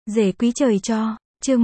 Rể quý trời cho, chương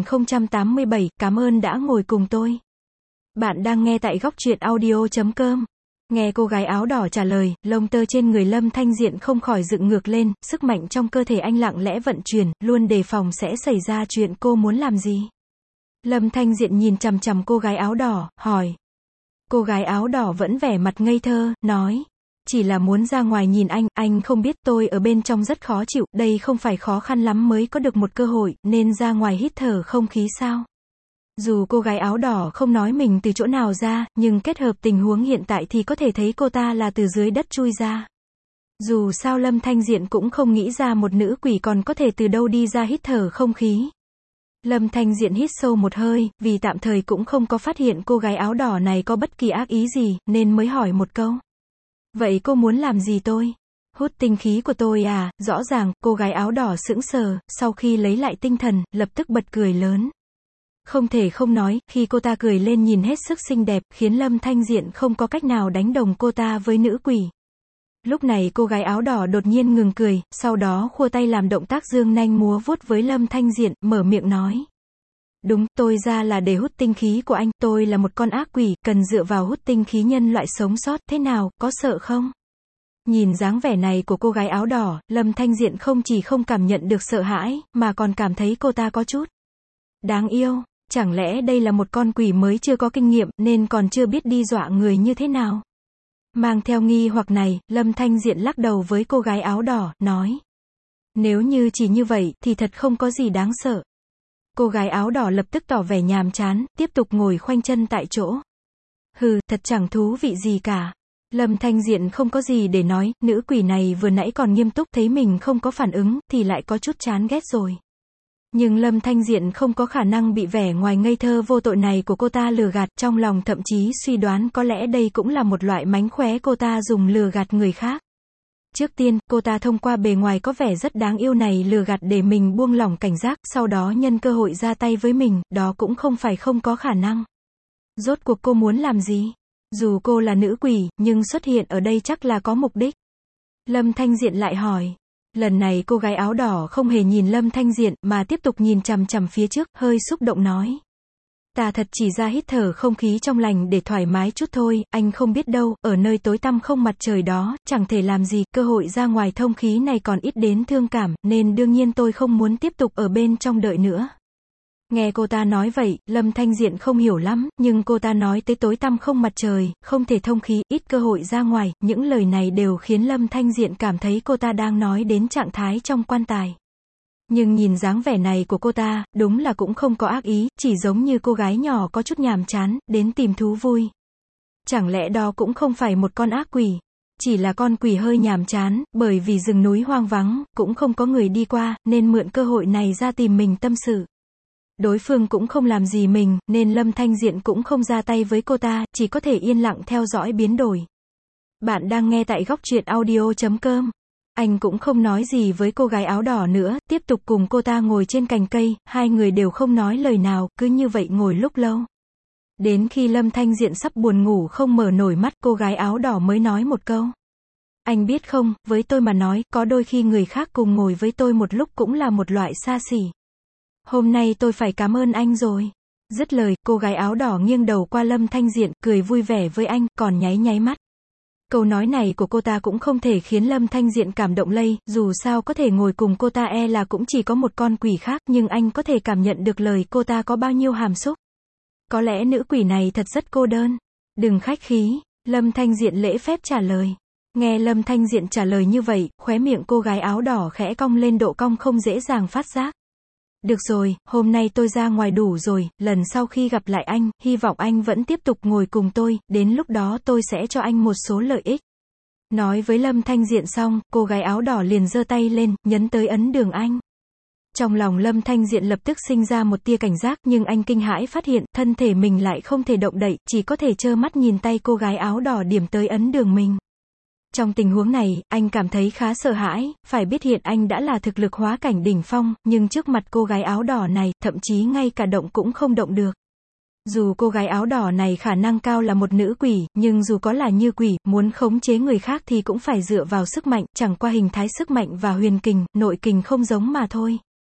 1087, cảm ơn đã ngồi cùng tôi. Bạn đang nghe tại góc truyện audio.com. Nghe cô gái áo đỏ trả lời, lông tơ trên người Lâm Thanh Diện không khỏi dựng ngược lên, sức mạnh trong cơ thể anh lặng lẽ vận chuyển, luôn đề phòng sẽ xảy ra chuyện. Cô muốn làm gì? Lâm Thanh Diện nhìn chằm chằm cô gái áo đỏ, hỏi. Cô gái áo đỏ vẫn vẻ mặt ngây thơ, nói. Chỉ là muốn ra ngoài nhìn anh không biết tôi ở bên trong rất khó chịu, đây không phải khó khăn lắm mới có được một cơ hội, nên ra ngoài hít thở không khí sao? Dù cô gái áo đỏ không nói mình từ chỗ nào ra, nhưng kết hợp tình huống hiện tại thì có thể thấy cô ta là từ dưới đất chui ra. Dù sao Lâm Thanh Diện cũng không nghĩ ra một nữ quỷ còn có thể từ đâu đi ra hít thở không khí. Lâm Thanh Diện hít sâu một hơi, vì tạm thời cũng không có phát hiện cô gái áo đỏ này có bất kỳ ác ý gì, nên mới hỏi một câu. Vậy cô muốn làm gì tôi? Hút tinh khí của tôi à? Rõ ràng, cô gái áo đỏ sững sờ, sau khi lấy lại tinh thần, lập tức bật cười lớn. Không thể không nói, khi cô ta cười lên nhìn hết sức xinh đẹp, khiến Lâm Thanh Diện không có cách nào đánh đồng cô ta với nữ quỷ. Lúc này cô gái áo đỏ đột nhiên ngừng cười, sau đó khua tay làm động tác dương nanh múa vuốt với Lâm Thanh Diện, mở miệng nói. Đúng, tôi ra là để hút tinh khí của anh, tôi là một con ác quỷ, cần dựa vào hút tinh khí nhân loại sống sót, thế nào, có sợ không? Nhìn dáng vẻ này của cô gái áo đỏ, Lâm Thanh Diện không chỉ không cảm nhận được sợ hãi, mà còn cảm thấy cô ta có chút đáng yêu. Chẳng lẽ đây là một con quỷ mới chưa có kinh nghiệm, nên còn chưa biết đi dọa người như thế nào? Mang theo nghi hoặc này, Lâm Thanh Diện lắc đầu với cô gái áo đỏ, nói. Nếu như chỉ như vậy, thì thật không có gì đáng sợ. Cô gái áo đỏ lập tức tỏ vẻ nhàm chán, tiếp tục ngồi khoanh chân tại chỗ. Hừ, thật chẳng thú vị gì cả. Lâm Thanh Diện không có gì để nói, nữ quỷ này vừa nãy còn nghiêm túc, thấy mình không có phản ứng, thì lại có chút chán ghét rồi. Nhưng Lâm Thanh Diện không có khả năng bị vẻ ngoài ngây thơ vô tội này của cô ta lừa gạt, trong lòng thậm chí suy đoán có lẽ đây cũng là một loại mánh khóe cô ta dùng lừa gạt người khác. Trước tiên, cô ta thông qua bề ngoài có vẻ rất đáng yêu này lừa gạt để mình buông lỏng cảnh giác, sau đó nhân cơ hội ra tay với mình, đó cũng không phải không có khả năng. Rốt cuộc cô muốn làm gì? Dù cô là nữ quỷ, nhưng xuất hiện ở đây chắc là có mục đích. Lâm Thanh Diện lại hỏi. Lần này cô gái áo đỏ không hề nhìn Lâm Thanh Diện, mà tiếp tục nhìn chằm chằm phía trước, hơi xúc động nói. Ta thật chỉ ra hít thở không khí trong lành để thoải mái chút thôi, anh không biết đâu, ở nơi tối tăm không mặt trời đó, chẳng thể làm gì, cơ hội ra ngoài thông khí này còn ít đến thương cảm, nên đương nhiên tôi không muốn tiếp tục ở bên trong đợi nữa. Nghe cô ta nói vậy, Lâm Thanh Diện không hiểu lắm, nhưng cô ta nói tới tối tăm không mặt trời, không thể thông khí, ít cơ hội ra ngoài, những lời này đều khiến Lâm Thanh Diện cảm thấy cô ta đang nói đến trạng thái trong quan tài. Nhưng nhìn dáng vẻ này của cô ta, đúng là cũng không có ác ý, chỉ giống như cô gái nhỏ có chút nhàm chán, đến tìm thú vui. Chẳng lẽ đó cũng không phải một con ác quỷ? Chỉ là con quỷ hơi nhàm chán, bởi vì rừng núi hoang vắng, cũng không có người đi qua, nên mượn cơ hội này ra tìm mình tâm sự. Đối phương cũng không làm gì mình, nên Lâm Thanh Diện cũng không ra tay với cô ta, chỉ có thể yên lặng theo dõi biến đổi. Bạn đang nghe tại góc truyện audio.com. Anh cũng không nói gì với cô gái áo đỏ nữa, tiếp tục cùng cô ta ngồi trên cành cây, hai người đều không nói lời nào, cứ như vậy ngồi lúc lâu. Đến khi Lâm Thanh Diện sắp buồn ngủ không mở nổi mắt, cô gái áo đỏ mới nói một câu. Anh biết không, với tôi mà nói, có đôi khi người khác cùng ngồi với tôi một lúc cũng là một loại xa xỉ. Hôm nay tôi phải cảm ơn anh rồi. Dứt lời, cô gái áo đỏ nghiêng đầu qua Lâm Thanh Diện, cười vui vẻ với anh, còn nháy nháy mắt. Câu nói này của cô ta cũng không thể khiến Lâm Thanh Diện cảm động lây, dù sao có thể ngồi cùng cô ta là cũng chỉ có một con quỷ khác, nhưng anh có thể cảm nhận được lời cô ta có bao nhiêu hàm xúc. Có lẽ nữ quỷ này thật rất cô đơn. Đừng khách khí, Lâm Thanh Diện lễ phép trả lời. Nghe Lâm Thanh Diện trả lời như vậy, khóe miệng cô gái áo đỏ khẽ cong lên độ cong không dễ dàng phát giác. Được rồi, hôm nay tôi ra ngoài đủ rồi, lần sau khi gặp lại anh, hy vọng anh vẫn tiếp tục ngồi cùng tôi, đến lúc đó tôi sẽ cho anh một số lợi ích. Nói với Lâm Thanh Diện xong, cô gái áo đỏ liền giơ tay lên, nhấn tới ấn đường anh. Trong lòng Lâm Thanh Diện lập tức sinh ra một tia cảnh giác, nhưng anh kinh hãi phát hiện, thân thể mình lại không thể động đậy, chỉ có thể trơ mắt nhìn tay cô gái áo đỏ điểm tới ấn đường mình. Trong tình huống này, anh cảm thấy khá sợ hãi, phải biết hiện anh đã là thực lực hóa cảnh đỉnh phong, nhưng trước mặt cô gái áo đỏ này, thậm chí ngay cả động cũng không động được. Dù cô gái áo đỏ này khả năng cao là một nữ quỷ, nhưng dù có là như quỷ, muốn khống chế người khác thì cũng phải dựa vào sức mạnh, chẳng qua hình thái sức mạnh và huyền kình, nội kình không giống mà thôi.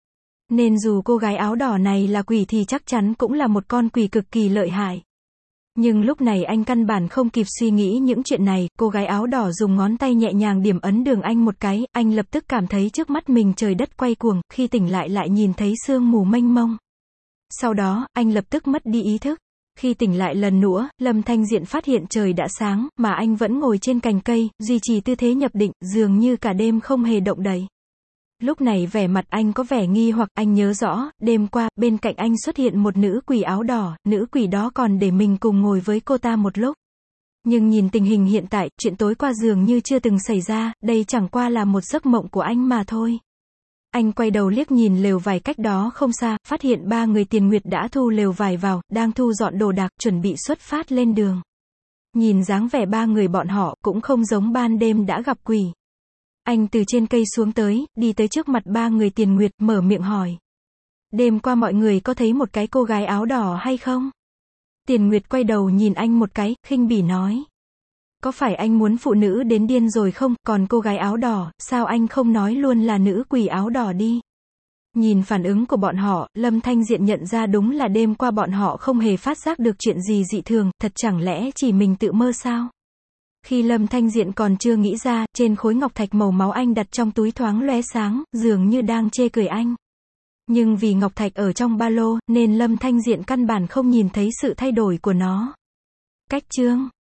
Nên dù cô gái áo đỏ này là quỷ thì chắc chắn cũng là một con quỷ cực kỳ lợi hại. Nhưng lúc này anh căn bản không kịp suy nghĩ những chuyện này, cô gái áo đỏ dùng ngón tay nhẹ nhàng điểm ấn đường anh một cái, anh lập tức cảm thấy trước mắt mình trời đất quay cuồng, khi tỉnh lại nhìn thấy sương mù mênh mông. Sau đó, anh lập tức mất đi ý thức. Khi tỉnh lại lần nữa, Lâm Thanh Diện phát hiện trời đã sáng, mà anh vẫn ngồi trên cành cây, duy trì tư thế nhập định, dường như cả đêm không hề động đậy. Lúc này vẻ mặt anh có vẻ nghi hoặc, anh nhớ rõ, đêm qua, bên cạnh anh xuất hiện một nữ quỷ áo đỏ, nữ quỷ đó còn để mình cùng ngồi với cô ta một lúc. Nhưng nhìn tình hình hiện tại, chuyện tối qua dường như chưa từng xảy ra, đây chẳng qua là một giấc mộng của anh mà thôi. Anh quay đầu liếc nhìn lều vải cách đó không xa, phát hiện 3 người Tiền Nguyệt đã thu lều vải vào, đang thu dọn đồ đạc, chuẩn bị xuất phát lên đường. Nhìn dáng vẻ 3 người bọn họ, cũng không giống ban đêm đã gặp quỷ. Anh từ trên cây xuống tới, đi tới trước mặt 3 người Tiền Nguyệt, mở miệng hỏi. Đêm qua mọi người có thấy một cái cô gái áo đỏ hay không? Tiền Nguyệt quay đầu nhìn anh một cái, khinh bỉ nói. Có phải anh muốn phụ nữ đến điên rồi không, còn cô gái áo đỏ, sao anh không nói luôn là nữ quỷ áo đỏ đi? Nhìn phản ứng của bọn họ, Lâm Thanh Diện nhận ra đúng là đêm qua bọn họ không hề phát giác được chuyện gì dị thường, thật chẳng lẽ chỉ mình tự mơ sao? Khi Lâm Thanh Diện còn chưa nghĩ ra, trên khối ngọc thạch màu máu anh đặt trong túi thoáng lóe sáng, dường như đang chê cười anh. Nhưng vì ngọc thạch ở trong ba lô, nên Lâm Thanh Diện căn bản không nhìn thấy sự thay đổi của nó. Cách chương